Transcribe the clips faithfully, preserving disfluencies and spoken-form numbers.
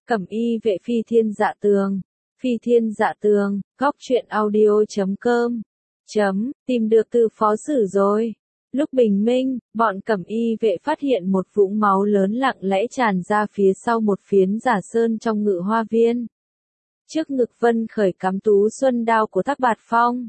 Cẩm y vệ phi thiên dạ tường. Phi thiên dạ tường, góc truyện audio chấm com. Chấm, tìm được từ phó sử rồi. Lúc bình minh, bọn cẩm y vệ phát hiện một vũng máu lớn lặng lẽ tràn ra phía sau một phiến giả sơn trong ngự hoa viên. Trước ngực Vân Khởi cắm tú xuân đao của Thác Bạt Phong.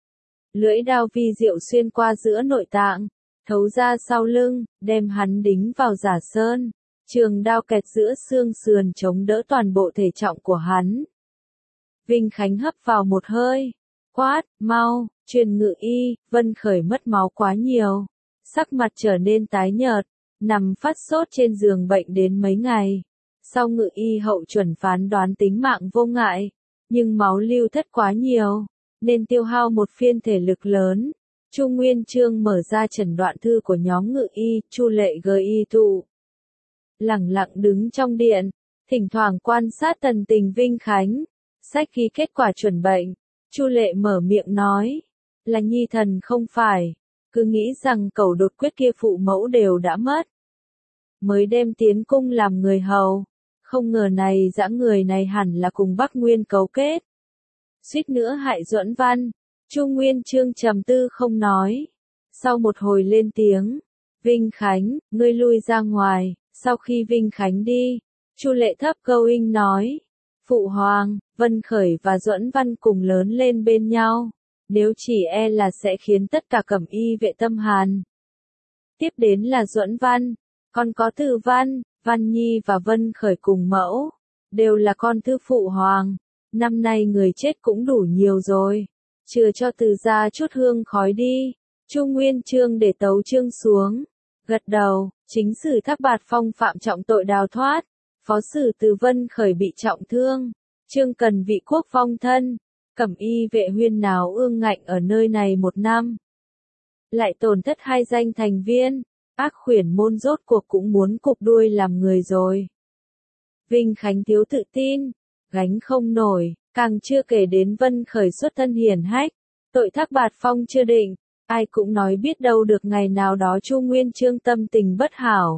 Lưỡi đao vi diệu xuyên qua giữa nội tạng, thấu ra sau lưng, đem hắn đính vào giả sơn. Trường đao kẹt giữa xương sườn chống đỡ toàn bộ thể trọng của hắn. Vinh Khánh hấp vào một hơi, quát, mau, truyền ngự y. Vân Khởi mất máu quá nhiều, sắc mặt trở nên tái nhợt, nằm phát sốt trên giường bệnh đến mấy ngày. Sau ngự y hậu chuẩn phán đoán tính mạng vô ngại, nhưng máu lưu thất quá nhiều, nên tiêu hao một phiên thể lực lớn. Chu Nguyên Chương mở ra chẩn đoạn thư của nhóm ngự y, Chu Lệ gợi y tụ. Lẳng lặng đứng trong điện, thỉnh thoảng quan sát tần tình Vinh Khánh. Sách ghi kết quả chuẩn bệnh, Chu Lệ mở miệng nói, là nhi thần không phải, cứ nghĩ rằng cẩu đột quyết kia phụ mẫu đều đã mất. Mới đem tiến cung làm người hầu, không ngờ này dã người này hẳn là cùng Bắc Nguyên cấu kết. Suýt nữa hại Duẫn Văn, Chu Nguyên Chương trầm tư không nói. Sau một hồi lên tiếng, Vinh Khánh, ngươi lui ra ngoài. Sau khi Vinh Khánh đi, Chu Lệ thấp câu inh nói, Phụ Hoàng, Vân Khởi và Duẫn Văn cùng lớn lên bên nhau, nếu chỉ e là sẽ khiến tất cả cẩm y vệ tâm hàn. Tiếp đến là Duẫn Văn, còn có Từ Văn, Văn Nhi và Vân Khởi cùng mẫu, đều là con thư Phụ Hoàng. Năm nay người chết cũng đủ nhiều rồi, chừa cho Từ gia chút hương khói đi. Chu Nguyên Chương để tấu chương xuống, gật đầu. Chính sử Thác Bạt Phong phạm trọng tội đào thoát, phó sử Từ Vân Khởi bị trọng thương, Chương Cần vị quốc vong thân, cẩm y vệ huyên náo ương ngạnh ở nơi này một năm. Lại tổn thất hai danh thành viên, ác khuyển môn rốt cuộc cũng muốn cụp đuôi làm người rồi. Vinh Khánh thiếu tự tin, gánh không nổi, càng chưa kể đến Vân Khởi xuất thân hiển hách, tội Thác Bạt Phong chưa định. Ai cũng nói biết đâu được ngày nào đó Chu Nguyên Chương tâm tình bất hảo,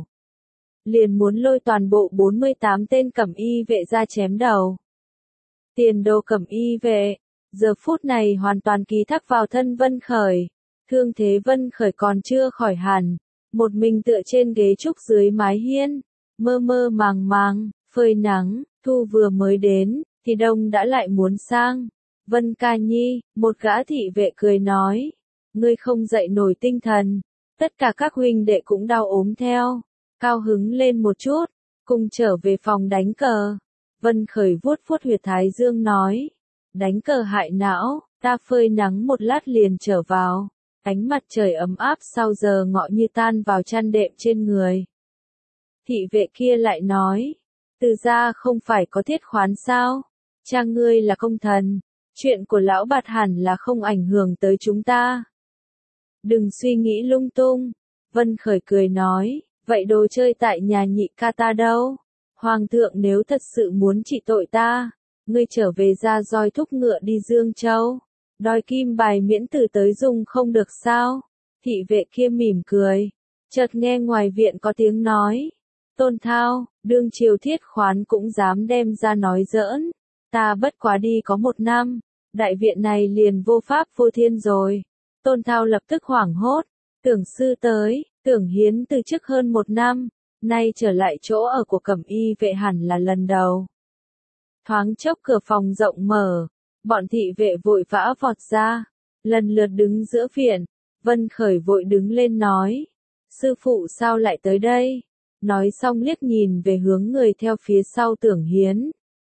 liền muốn lôi toàn bộ bốn mươi tám tên cẩm y vệ ra chém đầu. Tiền đồ cẩm y vệ, giờ phút này hoàn toàn ký thác vào thân Vân Khởi. Thương thế Vân Khởi còn chưa khỏi hẳn, một mình tựa trên ghế trúc dưới mái hiên, mơ mơ màng màng, phơi nắng. Thu vừa mới đến, thì đông đã lại muốn sang. Vân ca nhi, một gã thị vệ cười nói, ngươi không dậy nổi tinh thần, tất cả các huynh đệ cũng đau ốm theo, cao hứng lên một chút, cùng trở về phòng đánh cờ. Vân Khởi vuốt vuốt huyệt thái dương nói, đánh cờ hại não, ta phơi nắng một lát liền trở vào. Ánh mặt trời ấm áp sau giờ ngọ như tan vào chăn đệm trên người. Thị vệ kia lại nói, Từ gia không phải có thiết khoán sao, cha ngươi là công thần, chuyện của lão Bạt hẳn là không ảnh hưởng tới chúng ta. Đừng suy nghĩ lung tung. Vân Khởi cười nói, vậy đồ chơi tại nhà nhị ca ta đâu? Hoàng thượng nếu thật sự muốn trị tội ta, ngươi trở về ra roi thúc ngựa đi Dương Châu, đòi kim bài miễn tử tới dùng không được sao? Thị vệ kia mỉm cười, chợt nghe ngoài viện có tiếng nói, Tôn Thao, đương triều thiết khoán cũng dám đem ra nói giỡn, ta bất quá đi có một năm, đại viện này liền vô pháp vô thiên rồi. Tôn Thao lập tức hoảng hốt, Tưởng sư tới, Tưởng Hiến từ trước hơn một năm, nay trở lại chỗ ở của cẩm y vệ hẳn là lần đầu. Thoáng chốc cửa phòng rộng mở, bọn thị vệ vội vã vọt ra, lần lượt đứng giữa viện. Vân Khởi vội đứng lên nói, sư phụ sao lại tới đây? Nói xong liếc nhìn về hướng người theo phía sau Tưởng Hiến.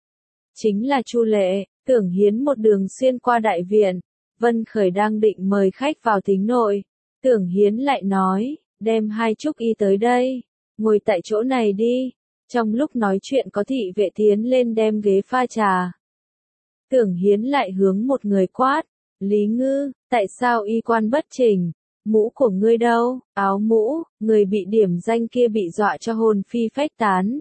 Chính là Chu Lệ. Tưởng Hiến một đường xuyên qua đại viện. Vân Khởi đang định mời khách vào thính nội, Tưởng Hiến lại nói, đem hai trúc y tới đây, ngồi tại chỗ này đi. Trong lúc nói chuyện có thị vệ tiến lên đem ghế pha trà. Tưởng Hiến lại hướng một người quát, Lý Ngư, tại sao y quan bất chỉnh, mũ của ngươi đâu? Áo mũ, người bị điểm danh kia bị dọa cho hồn phi phách tán.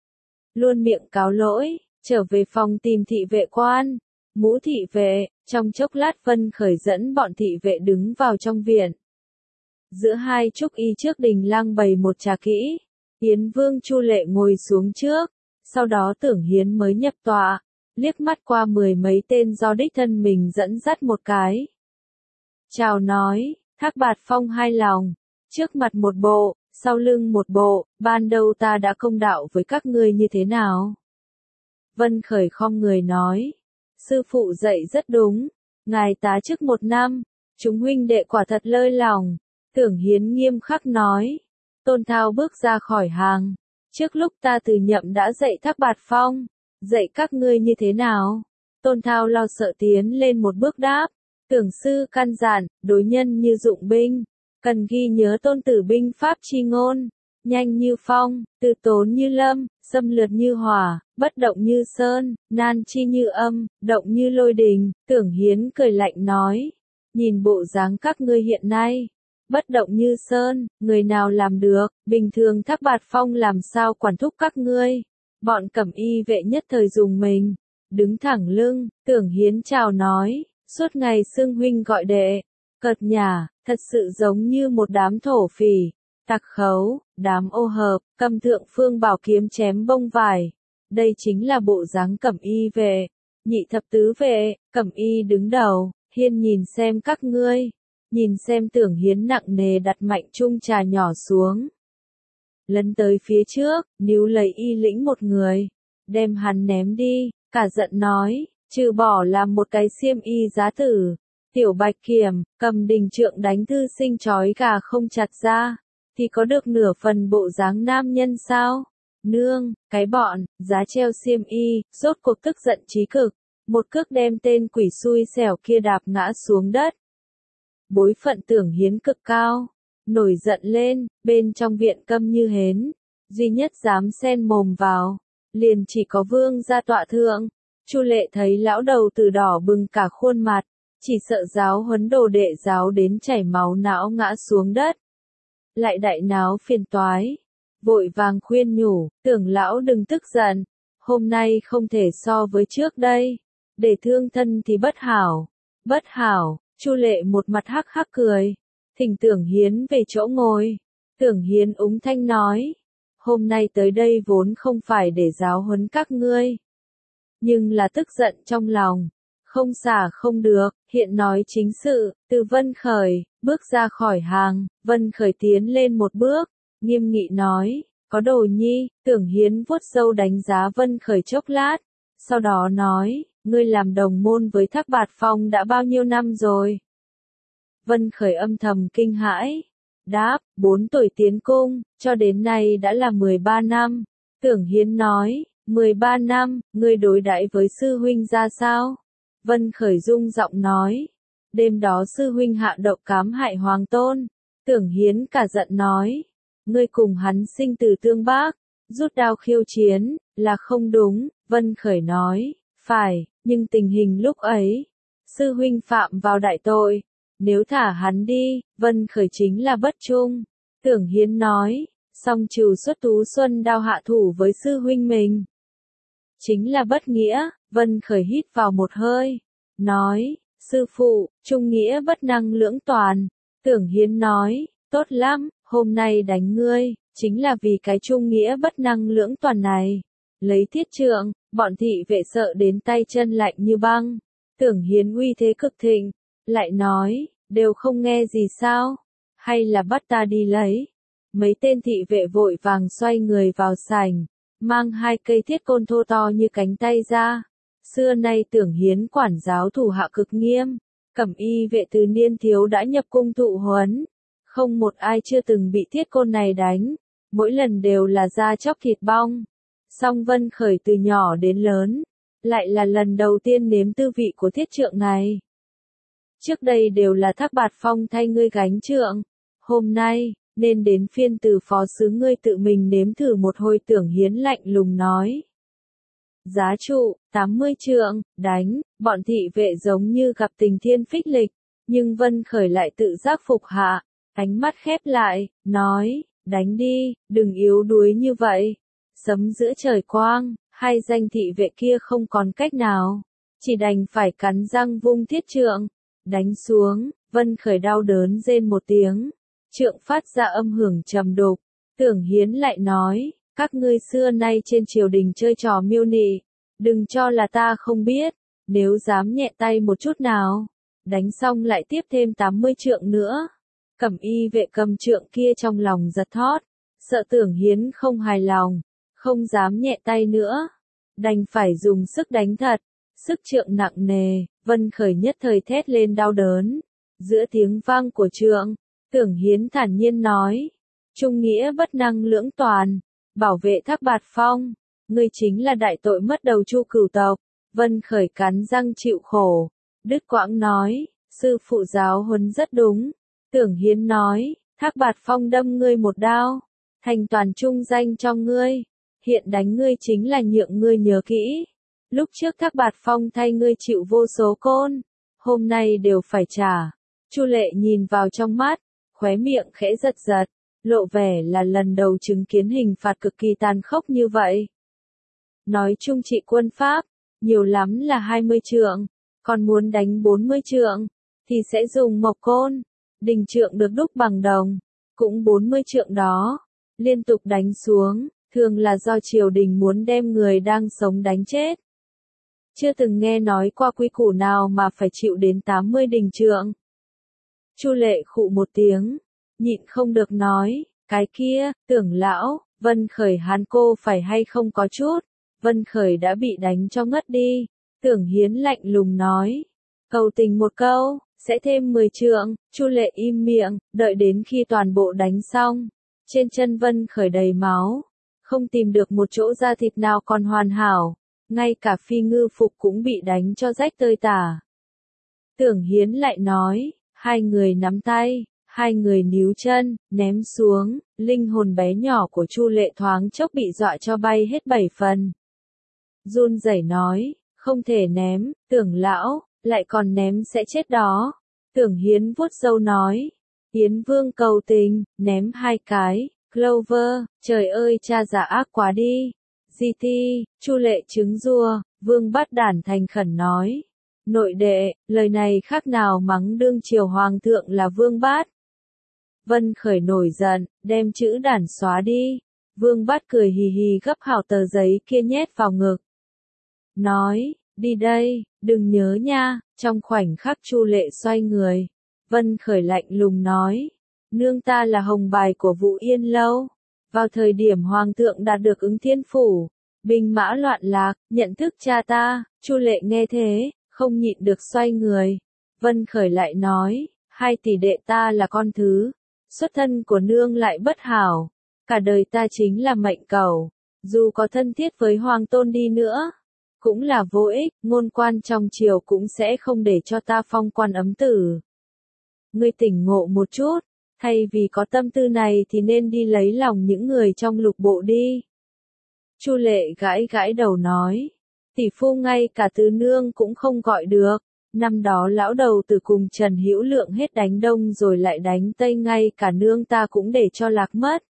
Luôn miệng cáo lỗi, trở về phòng tìm thị vệ quan. Mũ thị vệ, trong chốc lát Vân Khởi dẫn bọn thị vệ đứng vào trong viện. Giữa hai trúc y trước đình lăng bày một trà kỹ, Yến Vương Chu Lệ ngồi xuống trước, Sau đó Tưởng Hiến mới nhập tọa, liếc mắt qua mười mấy tên do đích thân mình dẫn dắt một cái. Chào nói, Thác Bạt Phong hai lòng, trước mặt một bộ, sau lưng một bộ, ban đầu ta đã công đạo với các ngươi như thế nào? Vân Khởi khom người nói, sư phụ dạy rất đúng, ngài tá chức một năm, chúng huynh đệ quả thật lơi lòng. Tưởng Hiến nghiêm khắc nói, Tôn Thao bước ra khỏi hàng, trước lúc ta từ nhậm đã dạy Thác Bạt Phong, dạy các ngươi như thế nào? Tôn Thao lo sợ tiến lên một bước đáp, Tưởng sư căn dặn, đối nhân như dụng binh, cần ghi nhớ tôn tử binh pháp chi ngôn, nhanh như phong, từ tốn như lâm, xâm lược như hỏa, bất động như sơn, nan chi như âm, động như lôi đình. Tưởng Hiến cười lạnh nói, nhìn bộ dáng các ngươi hiện nay, bất động như sơn, người nào làm được, bình thường Thác Bạt Phong làm sao quản thúc các ngươi? Bọn cẩm y vệ nhất thời dùng mình, đứng thẳng lưng. Tưởng Hiến chào nói, suốt ngày xưng huynh gọi đệ, cợt nhả, thật sự giống như một đám thổ phỉ, tặc khấu, đám ô hợp, cầm thượng phương bảo kiếm chém bông vải. Đây chính là bộ dáng cẩm y vệ. Nhị thập tứ vệ, cẩm y đứng đầu, hiên nhìn xem các ngươi. Nhìn xem Tưởng Hiến nặng nề đặt mạnh chung trà nhỏ xuống. Lấn tới phía trước, níu lấy y lĩnh một người, đem hắn ném đi, cả giận nói, trừ bỏ làm một cái xiêm y giá tử. Tiểu Bạch Kiểm, cầm đình trượng đánh thư sinh trói gà không chặt ra, thì có được nửa phần bộ dáng nam nhân sao? Nương, cái bọn, giá treo xiêm y, rốt cuộc tức giận chí cực, một cước đem tên quỷ xui xẻo kia đạp ngã xuống đất. Bối phận Tưởng Hiến cực cao, nổi giận lên, bên trong viện câm như hến, duy nhất dám xen mồm vào, liền chỉ có Vương gia tọa thượng. Chu Lệ thấy lão đầu tử đỏ bừng cả khuôn mặt, chỉ sợ giáo huấn đồ đệ giáo đến chảy máu não ngã xuống đất. Lại đại náo phiền toái, vội vàng khuyên nhủ, Tưởng lão đừng tức giận, hôm nay không thể so với trước đây, để thương thân thì bất hảo, bất hảo. Chu Lệ một mặt hắc hắc cười, thỉnh Tưởng Hiến về chỗ ngồi. Tưởng Hiến úng thanh nói, hôm nay tới đây vốn không phải để giáo huấn các ngươi, nhưng là tức giận trong lòng, không xả không được, hiện nói chính sự. Từ Vân Khởi, bước ra khỏi hàng, Vân Khởi tiến lên một bước, nghiêm nghị nói, có đồ nhi. Tưởng Hiến vuốt râu đánh giá Vân Khởi chốc lát, sau đó nói, ngươi làm đồng môn với Thác Bạt Phong đã bao nhiêu năm rồi? Vân Khởi âm thầm kinh hãi, đáp, bốn tuổi tiến cung, cho đến nay đã là mười ba năm. Tưởng Hiến nói, mười ba năm, ngươi đối đãi với sư huynh ra sao? Vân Khởi rung giọng nói, đêm đó sư huynh hạ độc cám hại hoàng tôn. Tưởng Hiến cả giận nói, ngươi cùng hắn sinh tử tương bác, rút đao khiêu chiến, là không đúng. Vân Khởi nói, phải, nhưng tình hình lúc ấy, sư huynh phạm vào đại tội, nếu thả hắn đi, Vân Khởi chính là bất trung. Tưởng Hiến nói, song trừ xuất tú xuân đao hạ thủ với sư huynh mình, chính là bất nghĩa. Vân Khởi hít vào một hơi, nói, sư phụ, trung nghĩa bất năng lưỡng toàn. Tưởng Hiến nói, tốt lắm, hôm nay đánh ngươi, chính là vì cái trung nghĩa bất năng lưỡng toàn này. Lấy thiết trượng, bọn thị vệ sợ đến tay chân lạnh như băng. Tưởng Hiến uy thế cực thịnh, lại nói, đều không nghe gì sao, hay là bắt ta đi lấy. Mấy tên thị vệ vội vàng xoay người vào sảnh, mang hai cây thiết côn thô to như cánh tay ra. Xưa nay Tưởng Hiến quản giáo thủ hạ cực nghiêm, cẩm y vệ từ niên thiếu đã nhập cung thụ huấn, không một ai chưa từng bị thiết côn này đánh, mỗi lần đều là da chóc thịt bong. Song Vân Khởi từ nhỏ đến lớn, lại là lần đầu tiên nếm tư vị của thiết trượng này. Trước đây đều là Thác Bạt Phong thay ngươi gánh trượng, hôm nay, nên đến phiên từ phó sứ ngươi tự mình nếm thử một hồi. Tưởng Hiến lạnh lùng nói. Giá trụ, tám mươi trượng, đánh, bọn thị vệ giống như gặp tình thiên phích lịch, nhưng Vân Khởi lại tự giác phục hạ, ánh mắt khép lại, nói, đánh đi, đừng yếu đuối như vậy. Sấm giữa trời quang, hai danh thị vệ kia không còn cách nào, chỉ đành phải cắn răng vung thiết trượng, đánh xuống. Vân Khởi đau đớn rên một tiếng, trượng phát ra âm hưởng trầm đục. Tưởng Hiến lại nói, Các ngươi xưa nay trên triều đình chơi trò miêu nị, đừng cho là ta không biết, nếu dám nhẹ tay một chút nào, đánh xong lại tiếp thêm tám mươi trượng nữa. Cẩm y vệ cầm trượng kia trong lòng giật thót, sợ Tưởng Hiến không hài lòng, không dám nhẹ tay nữa, đành phải dùng sức đánh thật, sức trượng nặng nề, Vân Khởi nhất thời thét lên đau đớn. Giữa tiếng vang của trượng, Tưởng Hiến thản nhiên nói, trung nghĩa bất năng lưỡng toàn, bảo vệ Thác Bạt Phong, ngươi chính là đại tội mất đầu Chu cửu tộc. Vân Khởi cắn răng chịu khổ, đứt quãng nói, sư phụ giáo huấn rất đúng. Tưởng Hiến nói, Thác Bạt Phong đâm ngươi một đao, thành toàn trung danh cho ngươi, hiện đánh ngươi chính là nhượng ngươi nhớ kỹ. Lúc trước Thác Bạt Phong thay ngươi chịu vô số côn, hôm nay đều phải trả. Chu Lệ nhìn vào trong mắt, khóe miệng khẽ giật giật, lộ vẻ là lần đầu chứng kiến hình phạt cực kỳ tàn khốc như vậy. Nói chung trị quân pháp, nhiều lắm là hai mươi trượng, còn muốn đánh bốn mươi trượng, thì sẽ dùng mộc côn, đình trượng được đúc bằng đồng, cũng bốn mươi trượng đó, liên tục đánh xuống, thường là do triều đình muốn đem người đang sống đánh chết. Chưa từng nghe nói qua quy củ nào mà phải chịu đến tám mươi đình trượng. Chu Lệ khụ một tiếng, nhịn không được nói, cái kia, Tưởng lão, Vân Khởi hắn cô phải hay không có chút. Vân Khởi đã bị đánh cho ngất đi. Tưởng Hiến lạnh lùng nói, cầu tình một câu, sẽ thêm mười trượng. Chu Lệ im miệng, đợi đến khi toàn bộ đánh xong, trên chân Vân Khởi đầy máu, không tìm được một chỗ da thịt nào còn hoàn hảo, ngay cả phi ngư phục cũng bị đánh cho rách tơi tả. Tưởng Hiến lại nói, hai người nắm tay, hai người níu chân, ném xuống, linh hồn bé nhỏ của Chu Lệ thoáng chốc bị dọa cho bay hết bảy phần. Run rẩy nói, không thể ném, Tưởng lão, lại còn ném sẽ chết đó. Tưởng Hiến vuốt râu nói, Hiến Vương cầu tình, ném hai cái. Clover, trời ơi cha giả ác quá đi. giê tê, Chu Lệ trứng rua, Vương Bát Đản thành khẩn nói. Nội đệ, lời này khác nào mắng đương triều hoàng thượng là Vương Bát. Vân Khởi nổi giận, đem chữ Đản xóa đi. Vương Bát cười hì hì gấp hảo tờ giấy kia nhét vào ngực. Nói, đi đây, đừng nhớ nha. Trong khoảnh khắc Chu Lệ xoay người, Vân Khởi lạnh lùng nói, nương ta là hồng bài của Vũ Yên Lâu. Vào thời điểm hoàng thượng đạt được Ứng Thiên Phủ, binh mã loạn lạc, nhận thức cha ta. Chu Lệ nghe thế, không nhịn được xoay người. Vân Khởi lại nói, hai tỷ đệ ta là con thứ, xuất thân của nương lại bất hảo, cả đời ta chính là mệnh cẩu, dù có thân thiết với hoàng tôn đi nữa, cũng là vô ích, ngôn quan trong triều cũng sẽ không để cho ta phong quan ấm tử. Ngươi tỉnh ngộ một chút, thay vì có tâm tư này thì nên đi lấy lòng những người trong lục bộ đi. Chu Lệ gãi gãi đầu nói, tỷ phu ngay cả từ nương cũng không gọi được. Năm đó lão đầu tử cùng Trần Hữu Lượng hết đánh đông rồi lại đánh tây, ngay cả nương ta cũng để cho lạc mất.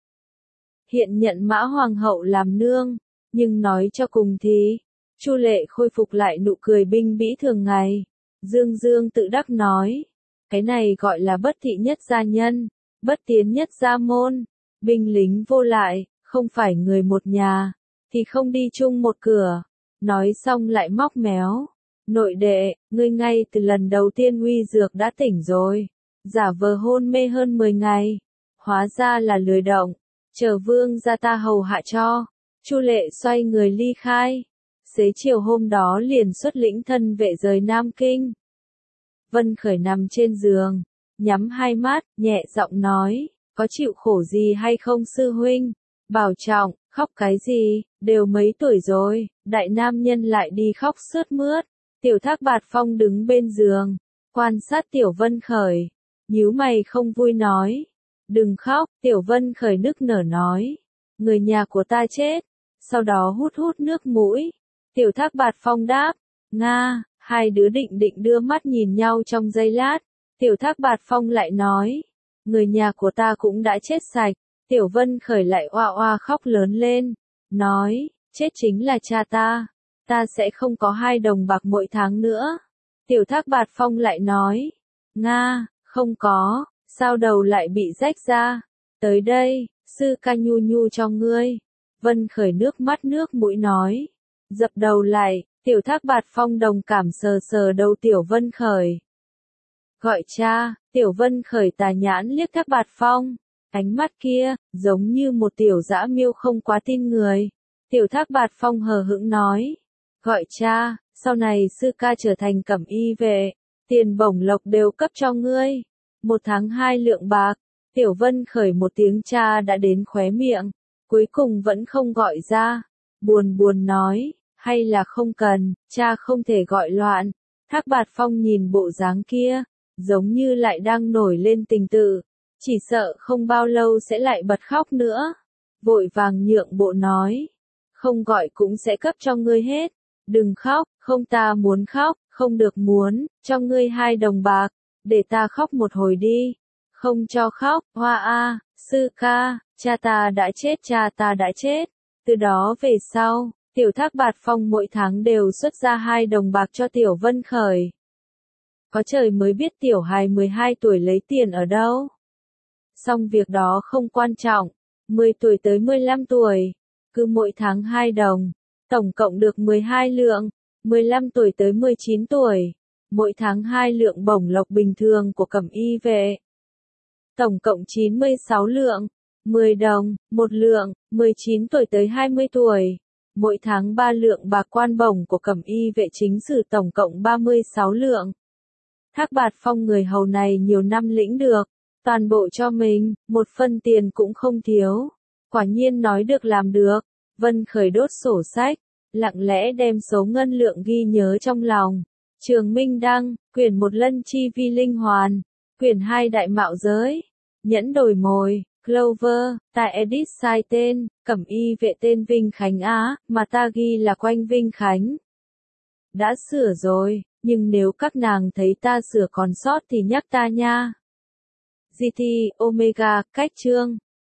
Hiện nhận Mã Hoàng hậu làm nương, nhưng nói cho cùng thì, Chu Lệ khôi phục lại nụ cười binh bĩ thường ngày. Dương Dương tự đắc nói, cái này gọi là bất thị nhất gia nhân, bất tiến nhất gia môn, binh lính vô lại, không phải người một nhà, thì không đi chung một cửa. Nói xong lại móc méo. Nội đệ, ngươi ngay từ lần đầu tiên uy dược đã tỉnh rồi, giả vờ hôn mê hơn mười ngày, hóa ra là lười động, chờ vương gia ta hầu hạ cho. Chu Lệ xoay người ly khai, xế chiều hôm đó liền xuất lĩnh thân vệ rời Nam Kinh. Vân Khởi nằm trên giường, nhắm hai mắt, nhẹ giọng nói, có chịu khổ gì hay không sư huynh? Bảo trọng, khóc cái gì, đều mấy tuổi rồi, đại nam nhân lại đi khóc sướt mướt. Tiểu Thác Bạt Phong đứng bên giường, quan sát Tiểu Vân Khởi, nhíu mày không vui nói, đừng khóc. Tiểu Vân Khởi nức nở nói, người nhà của ta chết. Sau đó hút hút nước mũi. Tiểu Thác Bạt Phong đáp, Nga. Hai đứa định định đưa mắt nhìn nhau trong giây lát. Tiểu Thác Bạt Phong lại nói, người nhà của ta cũng đã chết sạch. Tiểu Vân Khởi lại oa oa khóc lớn lên, nói, chết chính là cha ta, ta sẽ không có hai đồng bạc mỗi tháng nữa. Tiểu Thác Bạt Phong lại nói, Nga, không có, sao đầu lại bị rách ra, tới đây, sư ca nhu nhu cho ngươi. Vân Khởi nước mắt nước mũi nói. Dập đầu lại, Tiểu Thác Bạt Phong đồng cảm sờ sờ đầu Tiểu Vân Khởi. Gọi cha, Tiểu Vân Khởi tà nhãn liếc Thác Bạt Phong. Ánh mắt kia, giống như một tiểu dã miêu không quá tin người. Tiểu Thác Bạt Phong hờ hững nói. Gọi cha, sau này sư ca trở thành cẩm y vệ, tiền bổng lộc đều cấp cho ngươi. Một tháng hai lượng bạc. Tiểu Vân Khởi một tiếng cha đã đến khóe miệng, cuối cùng vẫn không gọi ra. Buồn buồn nói, hay là không cần, cha không thể gọi loạn. Thác Bạt Phong nhìn bộ dáng kia, giống như lại đang nổi lên tình tự, chỉ sợ không bao lâu sẽ lại bật khóc nữa. Vội vàng nhượng bộ nói, không gọi cũng sẽ cấp cho ngươi hết. Đừng khóc, không ta muốn khóc, không được muốn, cho ngươi hai đồng bạc, để ta khóc một hồi đi. Không cho khóc, hoa a, sư ca, cha ta đã chết cha ta đã chết. Từ đó về sau, Tiểu Thác Bạt Phong mỗi tháng đều xuất ra hai đồng bạc cho Tiểu Vân Khởi. Có trời mới biết tiểu hài mười hai tuổi lấy tiền ở đâu. Xong việc đó không quan trọng, mười tuổi tới mười lăm tuổi, cứ mỗi tháng hai đồng, tổng cộng được mười hai lượng, mười lăm tuổi tới mười chín tuổi, mỗi tháng hai lượng bổng lộc bình thường của cẩm y vệ. Tổng cộng chín mươi sáu lượng, mười đồng, một lượng, mười chín tuổi tới hai mươi tuổi, mỗi tháng ba lượng bạc quan bổng của cẩm y vệ chính sử tổng cộng ba mươi sáu lượng. Thác Bạt Phong người hầu này nhiều năm lĩnh được, toàn bộ cho mình, một phân tiền cũng không thiếu. Quả nhiên nói được làm được. Vân Khởi đốt sổ sách, lặng lẽ đem số ngân lượng ghi nhớ trong lòng. Trường Minh Đăng, quyển một Lân Chi Vi Linh Hoàn, quyển hai Đại Mạo Giới, nhẫn đổi mồi, Clover, ta edit sai tên, cẩm y vệ tên Vinh Khánh Á, mà ta ghi là Quanh Vinh Khánh. Đã sửa rồi, nhưng nếu các nàng thấy ta sửa còn sót thì nhắc ta nha. giê tê, Omega, cách chương.